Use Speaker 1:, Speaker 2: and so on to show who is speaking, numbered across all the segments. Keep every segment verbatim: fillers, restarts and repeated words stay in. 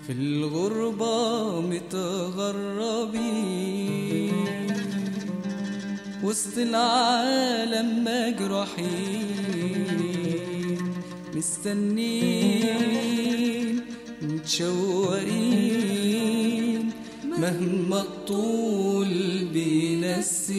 Speaker 1: في الغربة متغربين وسط العالم مجروحين، مستنين متشوقين مهما الطول بينا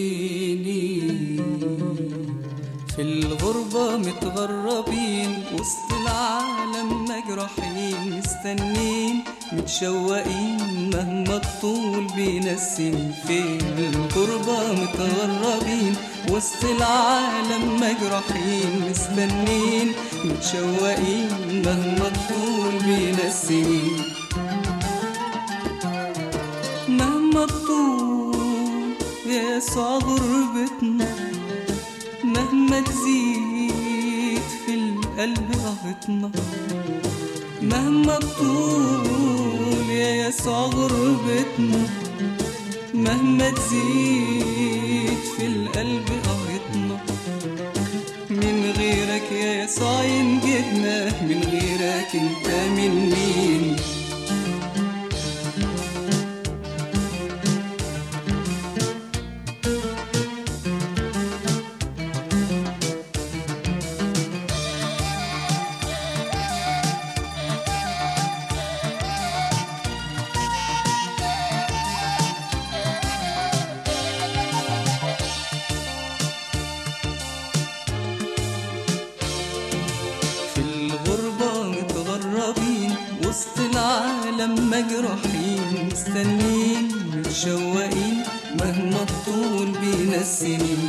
Speaker 1: السنين. في الغربة متغربين وسط العالم مجروحين، مستنين متشوقين مهما الطول بينا السنين. في الغربة متغربين وسط العالم مجروحين، مستنين متشوقين مهما الطول بينا السنين. مهما الطول يا يسوع غربتنا، مهما تزيد في القلب قهتنا. مهما الطول يا يسوع غربتنا، مهما تزيد في القلب قهتنا. من غيرك يا يسوع ينجدنا، من غيرك انت من مين؟ وسط العالم مجروحين، مستنين متشوقين مهما الطول بينا السنين.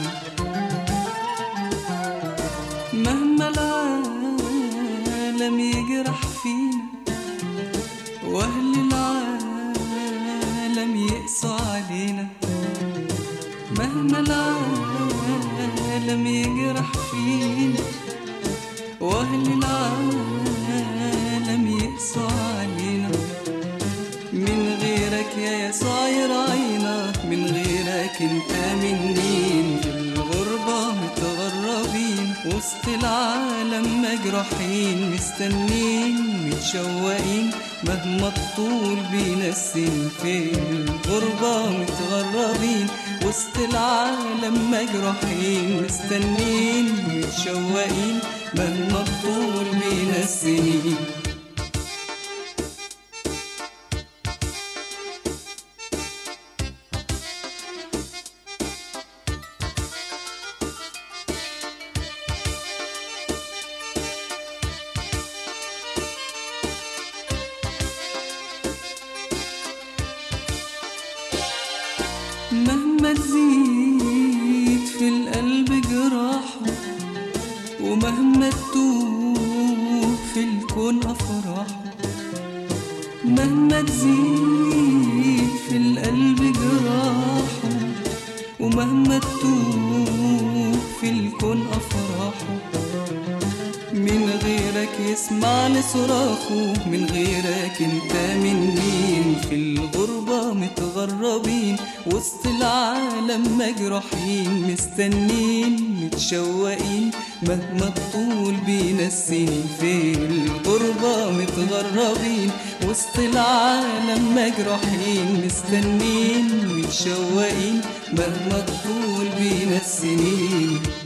Speaker 1: مهما العالم يجرح فينا واهل العالم يقسوا علينا. مهما العالم يجرح فينا واهل العالم يقسوا علينا. من غيرك يا يسوع يراعينا، من غيرك انت من مين؟ في الغربة متغربين وسط العالم مجروحين، مستنين متشوقين مهما الطول بينا السنين. في الغربة متغربين وسط العالم مجروحين، مستنين متشوقين مهما الطول بينا السنين. مهما تزيد في القلب جراحه، ومهما تدوب في الكون أفراحه. مهما تزيد في القلب جراحه، ومهما تدوب في الكون أفراحه. من غيرك يسمع لصراخه، من غيرك انت من مين؟ في الغربة متغربين وسط العالم مجروحين، مستنين متشوقين مهما الطول بينا السنين. في الغربة متغربين وسط العالم مجروحين، مستنين متشوقين مهما الطول بينا السنين.